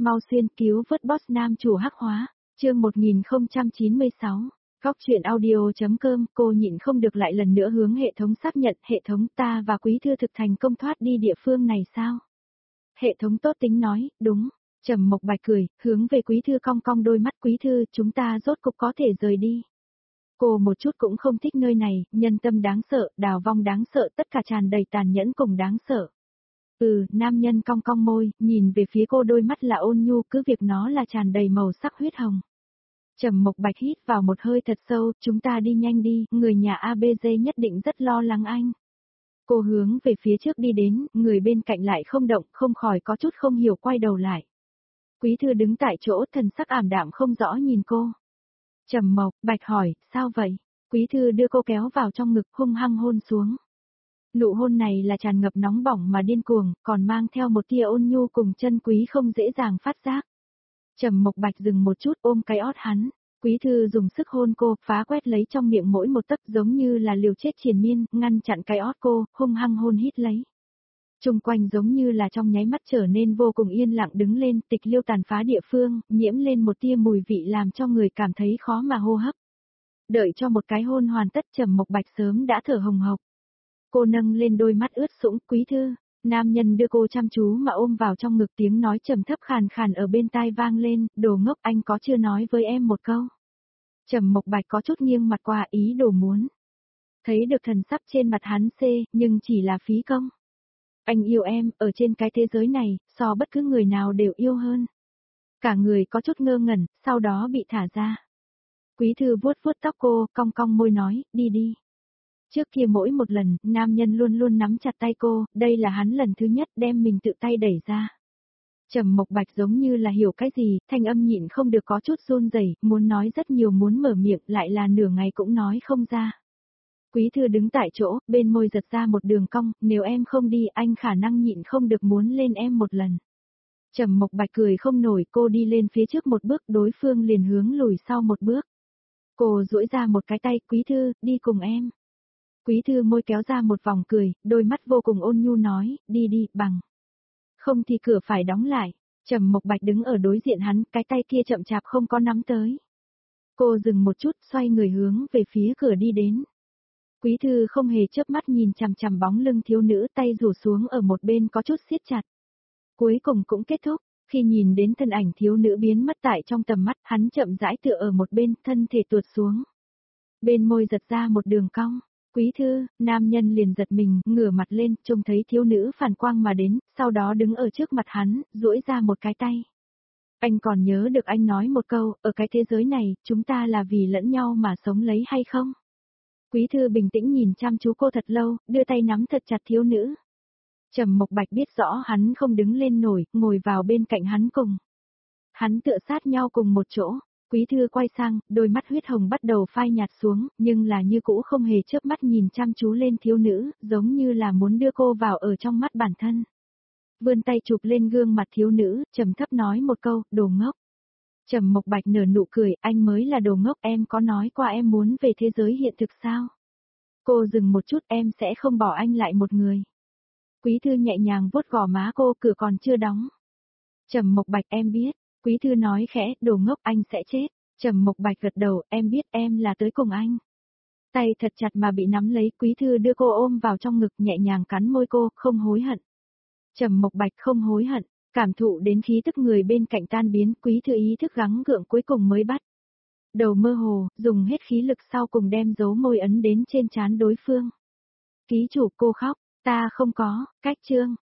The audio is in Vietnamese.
mau xuyên cứu vớt boss nam chủ hắc hóa, chương 1096. Góc chuyện audio.com, cô nhịn không được lại lần nữa hướng hệ thống xác nhận, hệ thống ta và Quý Thư thực thành công thoát đi địa phương này sao? Hệ thống tốt tính nói, đúng. Trầm Mộc Bạch cười, hướng về Quý Thư cong cong đôi mắt. Quý Thư, chúng ta rốt cục có thể rời đi. Cô một chút cũng không thích nơi này, nhân tâm đáng sợ, đào vong đáng sợ, tất cả tràn đầy tàn nhẫn cùng đáng sợ. Nam nhân cong cong môi, nhìn về phía cô đôi mắt là ôn nhu, cứ việc nó là tràn đầy màu sắc huyết hồng. Trầm Mộc Bạch hít vào một hơi thật sâu, chúng ta đi nhanh đi, người nhà ABG nhất định rất lo lắng anh. Cô hướng về phía trước đi đến, người bên cạnh lại không động, không khỏi có chút không hiểu quay đầu lại. Quý Thư đứng tại chỗ, thần sắc ảm đạm không rõ nhìn cô. Trầm Mộc Bạch hỏi, sao vậy? Quý Thư đưa cô kéo vào trong ngực, hung hăng hôn xuống. Nụ hôn này là tràn ngập nóng bỏng mà điên cuồng, còn mang theo một tia ôn nhu cùng chân quý không dễ dàng phát giác. Trầm Mộc Bạch dừng một chút ôm cái ót hắn. Quý Thư dùng sức hôn cô, phá quét lấy trong miệng mỗi một tấc giống như là liều chết triền miên, ngăn chặn cái ót cô, hung hăng hôn hít lấy. Trung quanh giống như là trong nháy mắt trở nên vô cùng yên lặng, đứng lên, tịch liêu tàn phá địa phương, nhiễm lên một tia mùi vị làm cho người cảm thấy khó mà hô hấp. Đợi cho một cái hôn hoàn tất, Trầm Mộc Bạch sớm đã thở hồng hộc. Cô nâng lên đôi mắt ướt sũng. Quý Thư. Nam nhân đưa cô chăm chú mà ôm vào trong ngực, tiếng nói trầm thấp khàn khàn ở bên tai vang lên, đồ ngốc, anh có chưa nói với em một câu. Trầm Mộc Bạch có chút nghiêng mặt qua, ý đồ muốn. Thấy được thần sắc trên mặt hắn nhưng chỉ là phí công. Anh yêu em, ở trên cái thế giới này, so bất cứ người nào đều yêu hơn. Cả người có chút ngơ ngẩn, sau đó bị thả ra. Quý Thư vuốt vuốt tóc cô, cong cong môi nói, đi đi. Trước kia mỗi một lần, nam nhân luôn luôn nắm chặt tay cô, đây là hắn lần thứ nhất đem mình tự tay đẩy ra. Trầm Mộc Bạch giống như là hiểu cái gì, thanh âm nhịn không được có chút run rẩy, muốn nói rất nhiều, muốn mở miệng, lại là nửa ngày cũng nói không ra. Quý Thư đứng tại chỗ, bên môi giật ra một đường cong, nếu em không đi, anh khả năng nhịn không được muốn lên em một lần. Trầm Mộc Bạch cười không nổi, cô đi lên phía trước một bước, đối phương liền hướng lùi sau một bước. Cô duỗi ra một cái tay, Quý Thư, đi cùng em. Quý Thư môi kéo ra một vòng cười, đôi mắt vô cùng ôn nhu nói, đi đi, bằng. Không thì cửa phải đóng lại. Trầm Mộc Bạch đứng ở đối diện hắn, cái tay kia chậm chạp không có nắm tới. Cô dừng một chút, xoay người hướng về phía cửa đi đến. Quý Thư không hề chớp mắt nhìn chằm chằm bóng lưng thiếu nữ, tay rủ xuống ở một bên có chút siết chặt. Cuối cùng cũng kết thúc, khi nhìn đến thân ảnh thiếu nữ biến mất tại trong tầm mắt, hắn chậm rãi tựa ở một bên, thân thể tuột xuống. Bên môi giật ra một đường cong. Quý Thư, nam nhân liền giật mình, ngửa mặt lên, trông thấy thiếu nữ phản quang mà đến, sau đó đứng ở trước mặt hắn, duỗi ra một cái tay. Anh còn nhớ được anh nói một câu, ở cái thế giới này, chúng ta là vì lẫn nhau mà sống lấy hay không? Quý Thư bình tĩnh nhìn chăm chú cô thật lâu, đưa tay nắm thật chặt thiếu nữ. Trầm Mộc Bạch biết rõ hắn không đứng lên nổi, ngồi vào bên cạnh hắn cùng. Hắn tựa sát nhau cùng một chỗ. Quý Thư quay sang, đôi mắt huyết hồng bắt đầu phai nhạt xuống, nhưng là như cũ không hề chớp mắt nhìn chăm chú lên thiếu nữ, giống như là muốn đưa cô vào ở trong mắt bản thân. Vươn tay chụp lên gương mặt thiếu nữ, trầm thấp nói một câu, đồ ngốc. Trầm Mộc Bạch nở nụ cười, anh mới là đồ ngốc, em có nói qua em muốn về thế giới hiện thực sao? Cô dừng một chút, em sẽ không bỏ anh lại một người. Quý Thư nhẹ nhàng vuốt gò má cô, cửa còn chưa đóng. Trầm Mộc Bạch, em biết. Quý Thư nói khẽ, đồ ngốc, anh sẽ chết. Trầm Mộc Bạch gật đầu, em biết, em là tới cùng anh. Tay thật chặt mà bị nắm lấy, Quý Thư đưa cô ôm vào trong ngực, nhẹ nhàng cắn môi cô, không hối hận. Trầm Mộc Bạch không hối hận, cảm thụ đến khí tức người bên cạnh tan biến, Quý Thư ý thức gắng gượng cuối cùng mới bắt. Đầu mơ hồ, dùng hết khí lực sau cùng đem dấu môi ấn đến trên trán đối phương. Ký chủ, cô khóc, ta không có, cách chương.